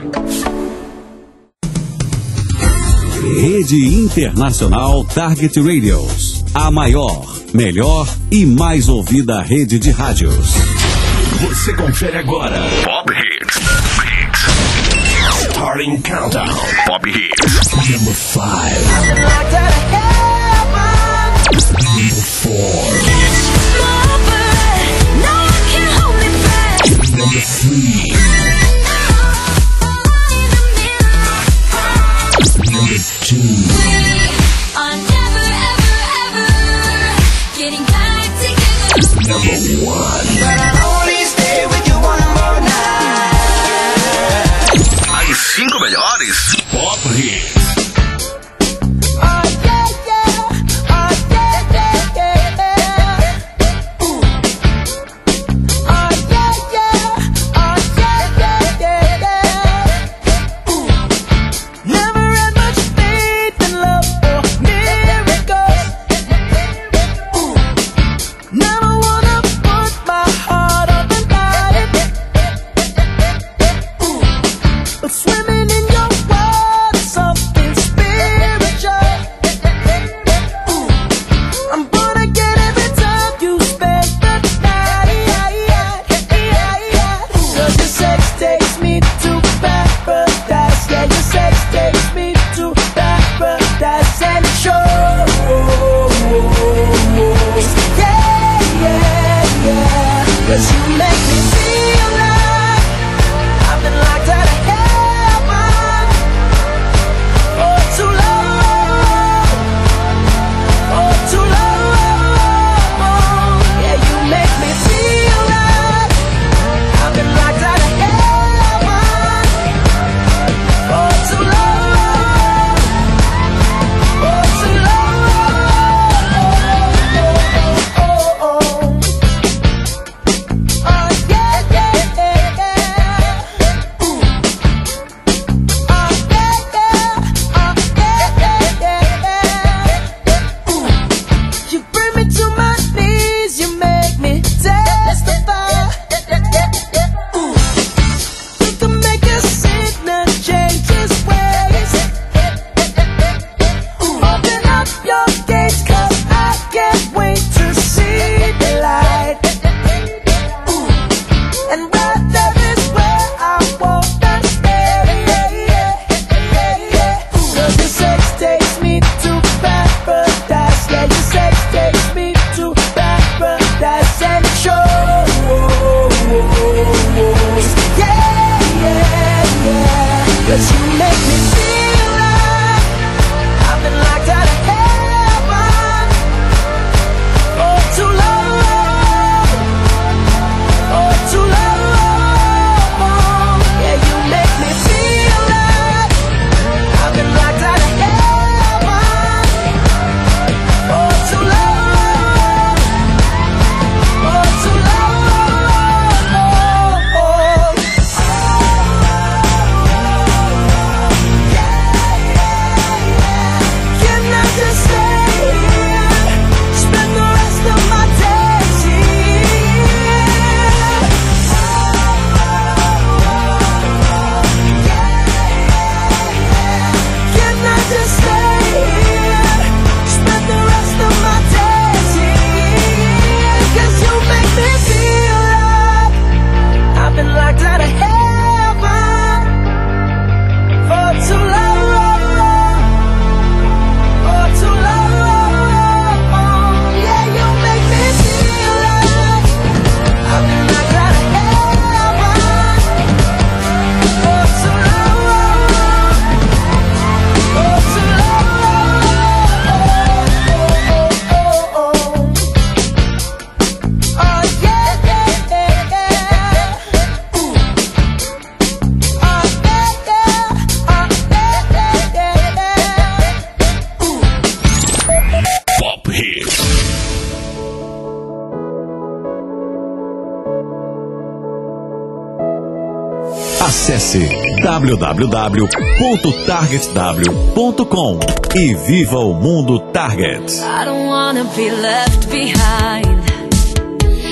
Rede Internacional Target Radios. A maior, melhor e mais ouvida rede de rádios. Você confere agora. Pop Hits. Starting Countdown. Pop Hits. Number 5. Number 4. Number 3. Number 2. I'm never, ever, ever getting back together. Number 1. But I'll only stay with you one more night. As 5 melhores Pop Hits. Acesse www.targetw.com e viva o mundo Target. I don't wanna be left behind.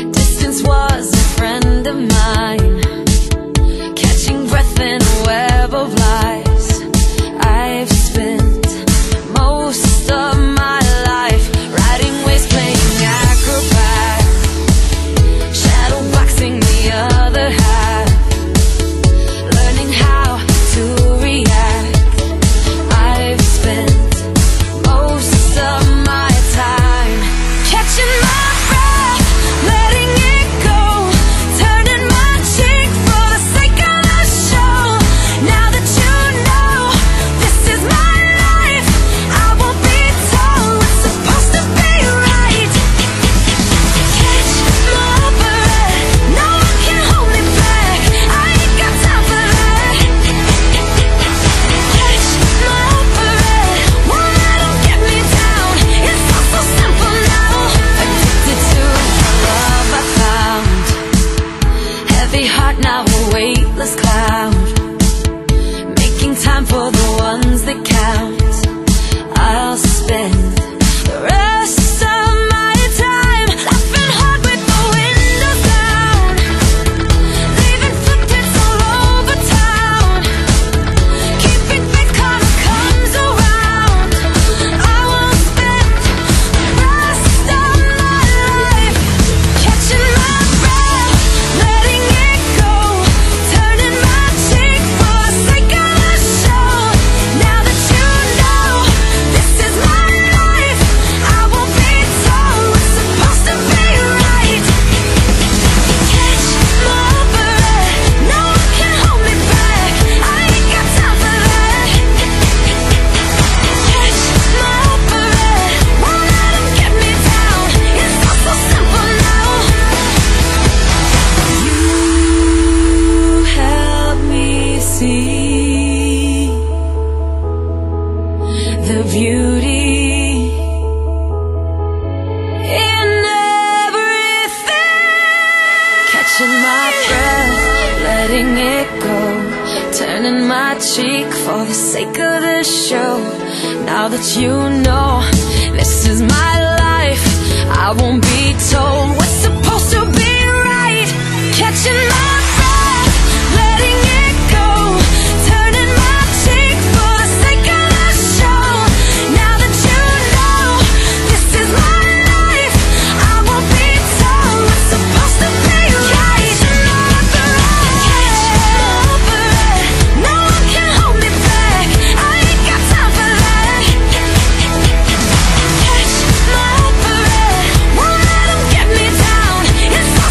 Distance was a friend of mine. Catching breath in a web web of lies. I've spent most of my life riding waves, playing acrobat, shadow boxing the other half, learning how to react. I've spent most of my time catching my breath, letting it go, turning my cheek for the sake of the show. Now that you know this is my life, I won't be told what's supposed to be right. Catch my breath, no one can hold me back, I ain't got time for that. Catch my breath, won't let them get me down, it's all so simple now. Addicted to the love I found, heavy heart now a weightless cloud, making time for the ones that count. I'll spend the rest of my time laughing hard with the windows down, leaving footprints all over town, keeping faith cause it comes around. I will spend the rest of my life catching my breath, letting it go, turning my cheek for the sake of the show. Now that you know this is my life, I won't be told what's supposed to be right. Catch my breath, no one can hold me back, I ain't got time for that. Catch my breath, won't let them get me down, it's all so simple now. You help me see the beauty in everything. Catching my breath, letting it go, turning my cheek for the sake of this show. Now that you know this is my life, I won't be told what's supposed to be right. Catching my breath, letting it go, turning my cheek for the sake of the show. Now that you know this is my life, I won't be told what's supposed to be right. Catch my breath, no one can hold me back, I ain't got time for that. Catch my breath, won't let them get me down, it's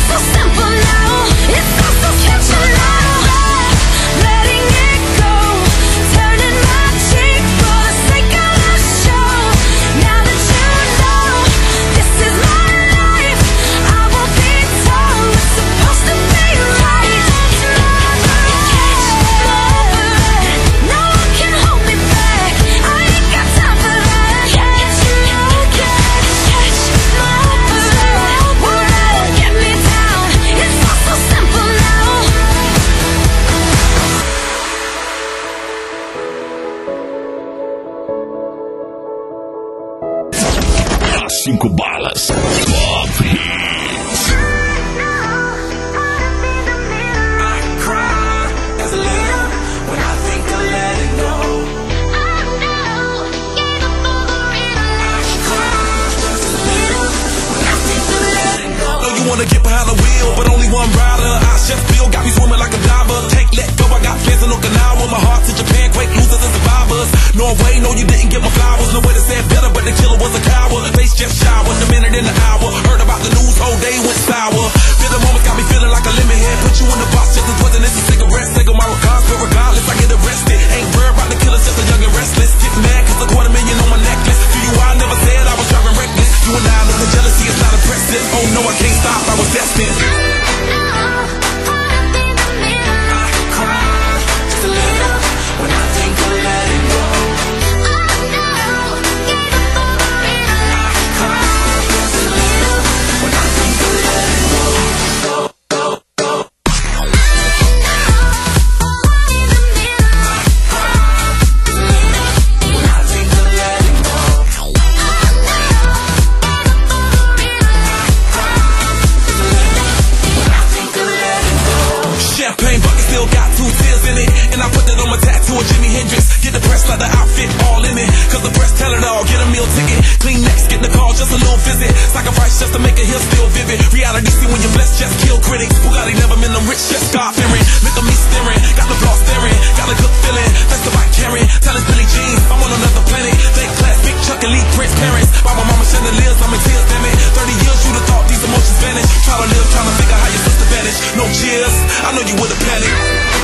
in it. And I put that on my tattoo of Jimi Hendrix. Get the press like the outfit all in it. Cause the press tell it all, get a meal ticket. Clean necks, get the call, just a little visit. Sacrifice just to make a hill still vivid. Reality see when you're blessed, just kill critics. Bugatti never been them rich, just God fearing. Look at me staring, got the block staring. Got a good feeling, that's the bike carrying. Tell us Billie Jean, I'm on another planet. Fake class, big Chuck and Lee Prince parents. By my mama chandeliers, I'm in tears, damn it. 30 years, you'd have thought these emotions vanish. Try to live, trying to figure how your sister vanished. No cheers, I know you would've panicked.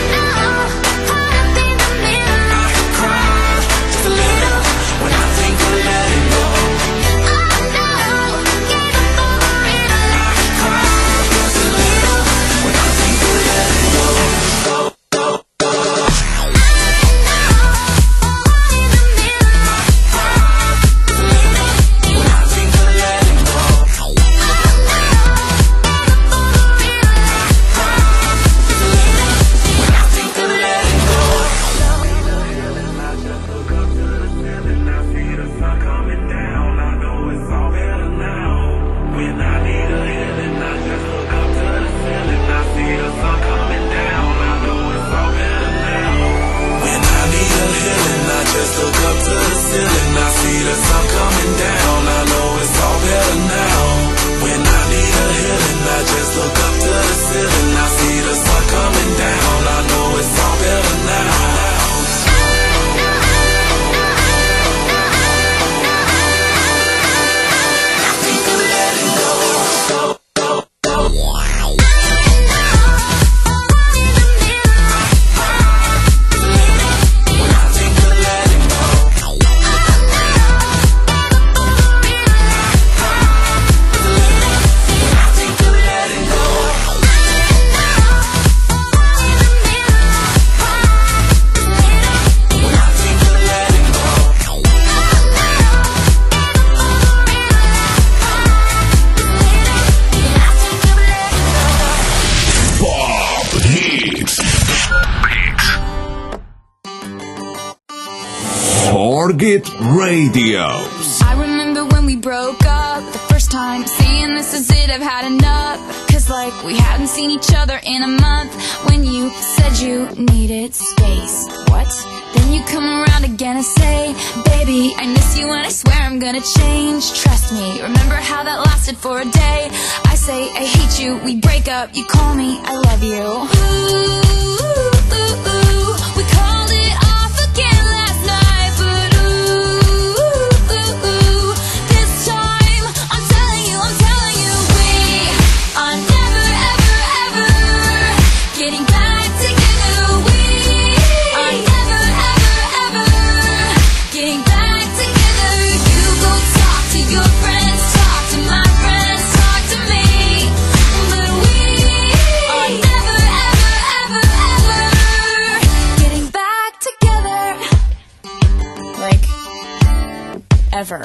Target Radio. I remember when we broke up the first time, saying this is it, I've had enough. Cause like we hadn't seen each other in a month. When you said you needed space. What? Then you come around again and say, baby, I miss you and I swear I'm gonna change. Trust me, remember how that lasted for a day. I say I hate you, we break up, you call me, I love you. Ooh, ooh, ooh, we called it off again last night. But ooh, ooh, ooh, this time I'm telling you, we are never, ever, ever getting back together. We are never, ever, ever getting back together. You go talk to your friends, talk to my friends, talk to me. But we are never, ever, ever, ever getting back together. Like, ever.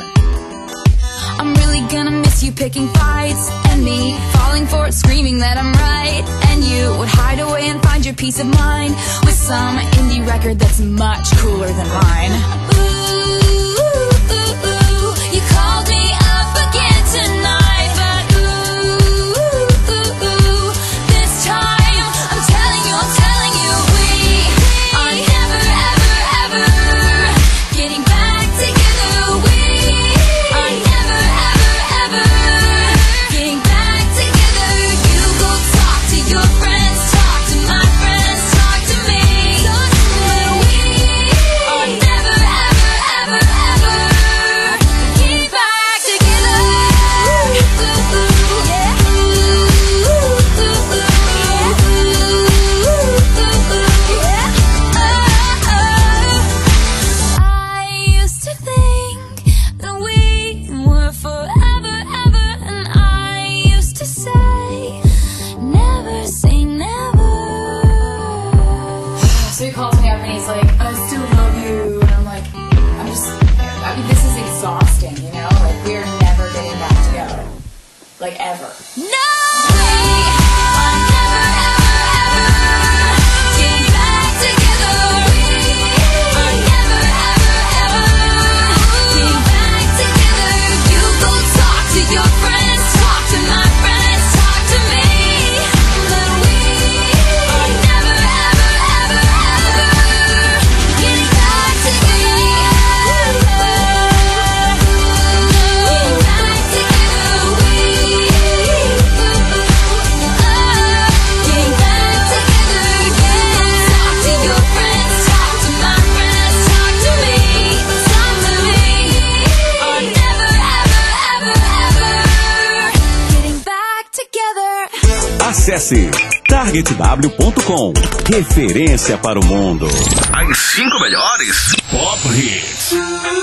I'm really gonna miss you picking fights, and me falling for it, screaming that I'm right. And you would hide away and find your peace of mind with some indie record that's much cooler than mine. Ooh, ooh, ooh, you called me up again tonight. But ooh, ooh, ooh, this time I'm telling you, we are never, ever, ever getting back together. We are never, ever, ever getting back together. You go talk to your friends, talk to my friends, talk to me. But we are never, ever, ever, ever getting back together. I used to think that we were forever, ever, and I used to say, never say never. So he calls me up and he's like, I still love you. And I'm like, I mean, this is exhausting, you know? Like, we're never getting back together. Like, ever. No! We are never, ever, ever getting back together. We are never, ever, ever getting back together. You go talk to your friends, talk to my friends, talk to me. But we are never, ever, ever, Acesse targetw.com. Referência para o mundo. As 5 melhores Pop Hits.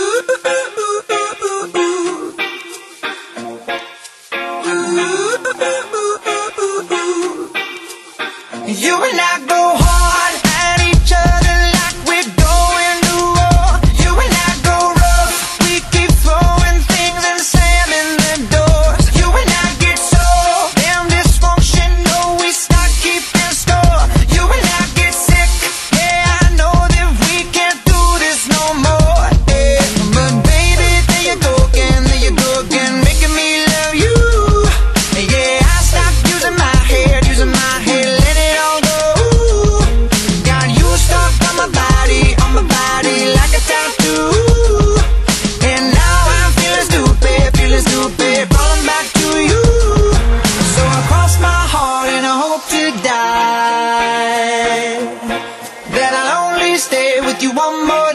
You and I go hard at each other like we're going to war. You and I go rough, we keep throwing things and slamming the doors. You and I get so damn dysfunctional, we start keeping score. You and I get sick, yeah, I know that we can't do this no more. Yeah. But baby, there you go again, making me love you. Yeah, I stopped using my head, let it all go. Got you stuck on my body like a tattoo. And now I'm feeling stupid, falling back to you. So I cross my heart and I hope to die, that I'll only stay with you one more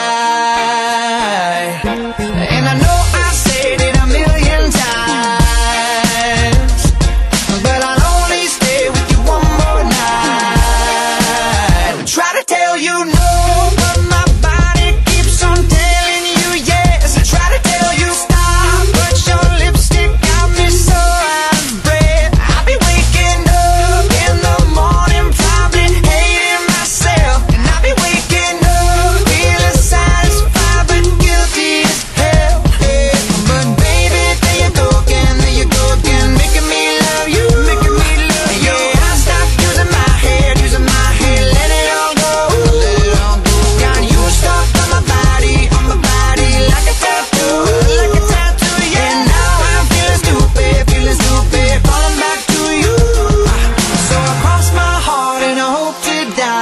night. And I know I said it a million times, but I'll only stay with you one more night. I try to tell you no, but my body keeps on telling you yes. I try to tell you stop, but your lipstick got me so out of breath. I'll be waking up in the morning, probably hating myself. And I'll be waking up feeling satisfied but guilty as hell. Yeah. But baby, there you go again, making me love you. Yeah, I stopped using my head, let it all go. Got you stuck on my body like a tattoo. Yeah, now I'm feeling stupid, falling back to you. So I cross my heart and I hope to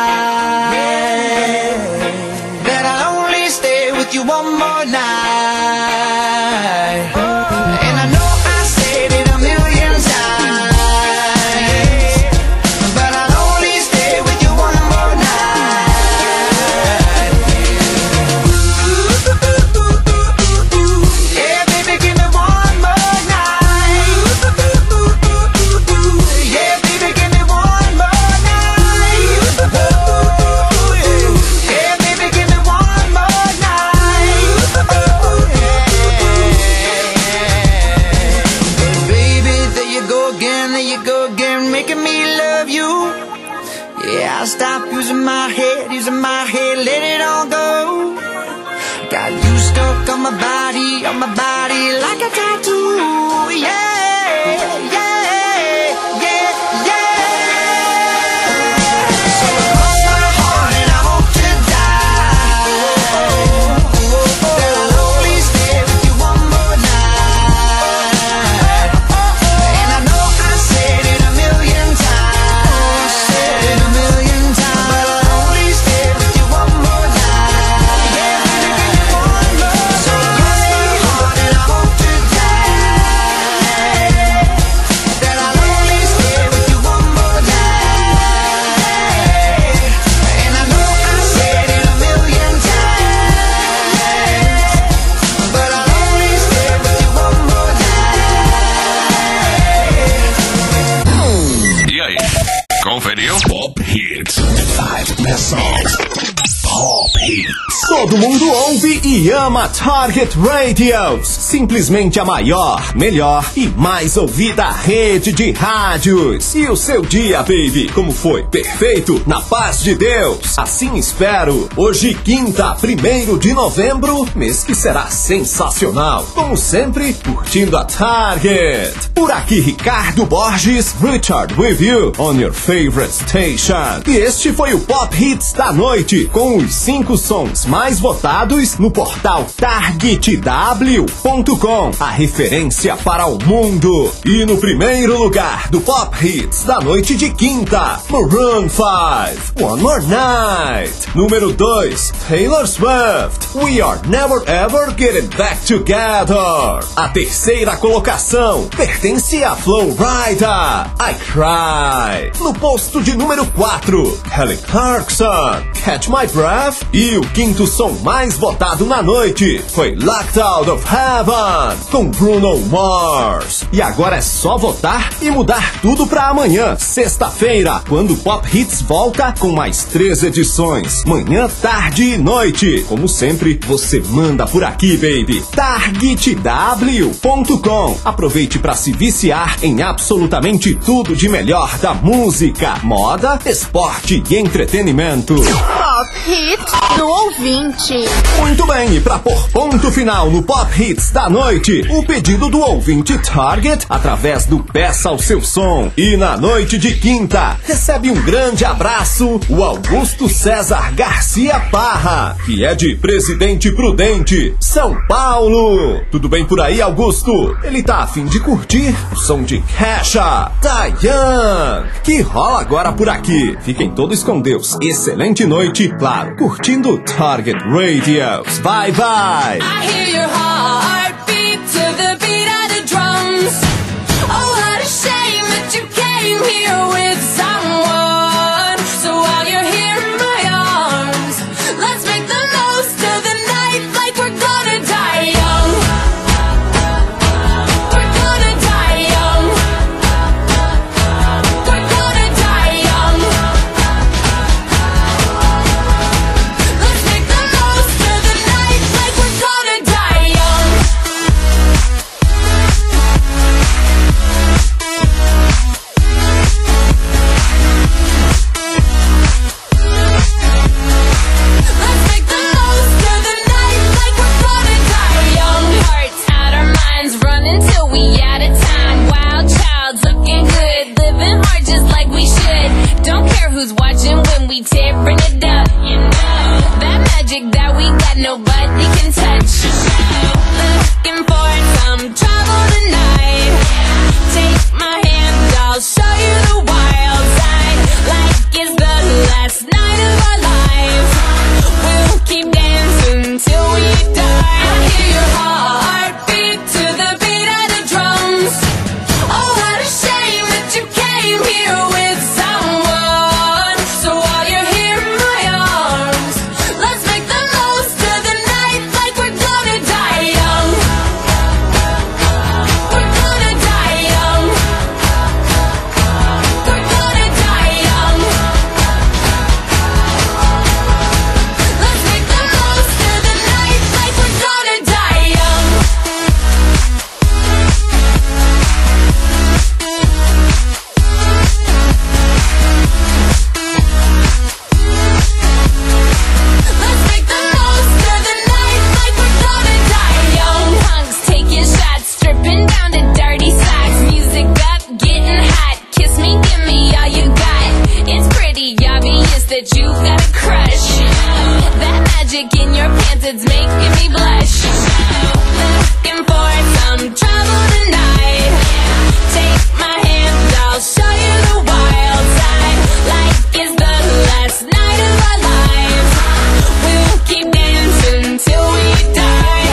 die, that I'll only stay with you one more night. And I know I said it a million times, but I'll only stay with you one more night. Yeah, baby, give me one more night. Yeah, baby, give me one more night. Yeah, baby, give me one more night. Baby, there you go again, making me love you. Yeah, I stopped using my head, let it all go. Got you stuck on my body like a tattoo. Yeah, yeah, yeah, yeah. So I cross my heart and I hope to die, that I'll only stay with you one more night. And I know I said it a million times, but I'll only stay with you one more night. Yeah, baby, give me one more. So I cross my heart and I hope to die, that I'll only stay with you one more night. And I know I said it a million times, but I'll only stay with you one more night. E aí, conferiu? Pop Hits. 5 best songs. Pop Hits. Todo mundo ouve e ama Target Radios. Simplesmente a maior, melhor e mais ouvida rede de rádios. E o seu dia, baby, como foi? Perfeito? Na paz de Deus? Assim espero. Hoje, quinta, 1º de novembro, mês que será sensacional. Como sempre, curtindo a Target. Por aqui, Ricardo Borges, Richard with you on your favorite station. E este foi o Pop Hits da noite, com os 5 sons mais votados no portal targetw.com, a referência para o mundo. E no primeiro lugar do Pop Hits da noite de quinta, Maroon 5, One More Night. Número 2, Taylor Swift, We Are Never Ever Getting Back Together. A terceira colocação pertence a Flo Rida, I Cry. No posto de número 4, Kelly Clarkson, Catch My Breath. E o quinto o som mais votado na noite foi Locked Out of Heaven, com Bruno Mars. E agora é só votar e mudar tudo pra amanhã, sexta-feira, quando o Pop Hits volta com mais 3 edições. Manhã, tarde e noite. Como sempre, você manda por aqui, baby. targetw.com. Aproveite pra se viciar em absolutamente tudo de melhor da música, moda, esporte e entretenimento. Pop Hits do ouvinte. Muito bem, e pra pôr ponto final no Pop Hits da noite, o pedido do ouvinte Target através do Peça ao Seu Som. E na noite de quinta, recebe um grande abraço o Augusto César Garcia Parra, que é de Presidente Prudente, São Paulo. Tudo bem por aí, Augusto? Ele tá a fim de curtir o som de Kesha, Diane, que rola agora por aqui. Fiquem todos com Deus. Excelente noite, claro, curtindo Target Radios. Bye, bye. I hear your heartbeat to the beat of the drums. Oh, what a shame that you came here with someone. So while you're here in my arms, let's make the most of the night like we're gonna die young. We're gonna die young. We're gonna die young. Let's make the most of the night like we're gonna die young. Let's make the most of the night like we're gonna die young. Hearts out our minds, running till we out of time. Wild child, looking good, living hard just like we should. Don't care who's watching when we tearing it up. You know that magic that we got, nobody can touch. Looking for some trouble tonight. Take my hand, I'll show you the wild side. Like it's the last night of our lives. We'll keep dancing till we die. I hear your heartbeat to the beat of the drums. Oh, what a shame that you came here with someone. So while you're here in my arms, let's make the most of the night like we're gonna die young. We're gonna die young. We're gonna die young. Let's make the most of the night like we're gonna die young. Let's make the most of the night like we're gonna die young. Punks taking shots, stripping down to dirty socks. Music up, getting hot. Kiss me, give me all you got. It's pretty obvious that you got a crush. That magic in your pants, it's making me blush. Looking for some trouble tonight. Take my hand, I'll show you the wild side. Like it's the last night of our lives. We'll keep dancing till we die.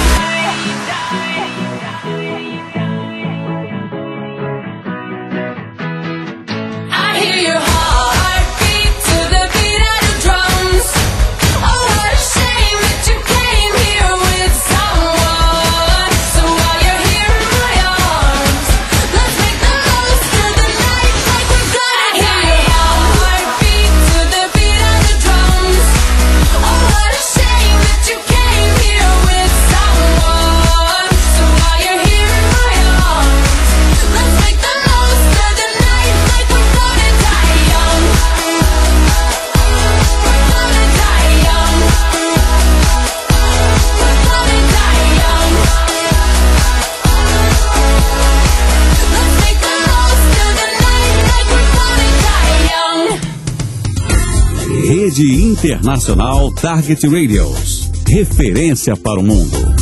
I hear your heartbeat to the beat of the drums. Oh, what a shame that you came here with someone. So while you're here in my arms, let's make the most of the night like we're gonna die. I hear your heartbeat to the beat of the drums. Oh, what a shame that you came here with someone. So while you're here in my arms, let's make the most of the night like we're gonna die young. We're gonna die young. We're gonna die young. Let's make the most of the night like we're gonna die young. Rede Internacional Target Radios. Referência para o mundo.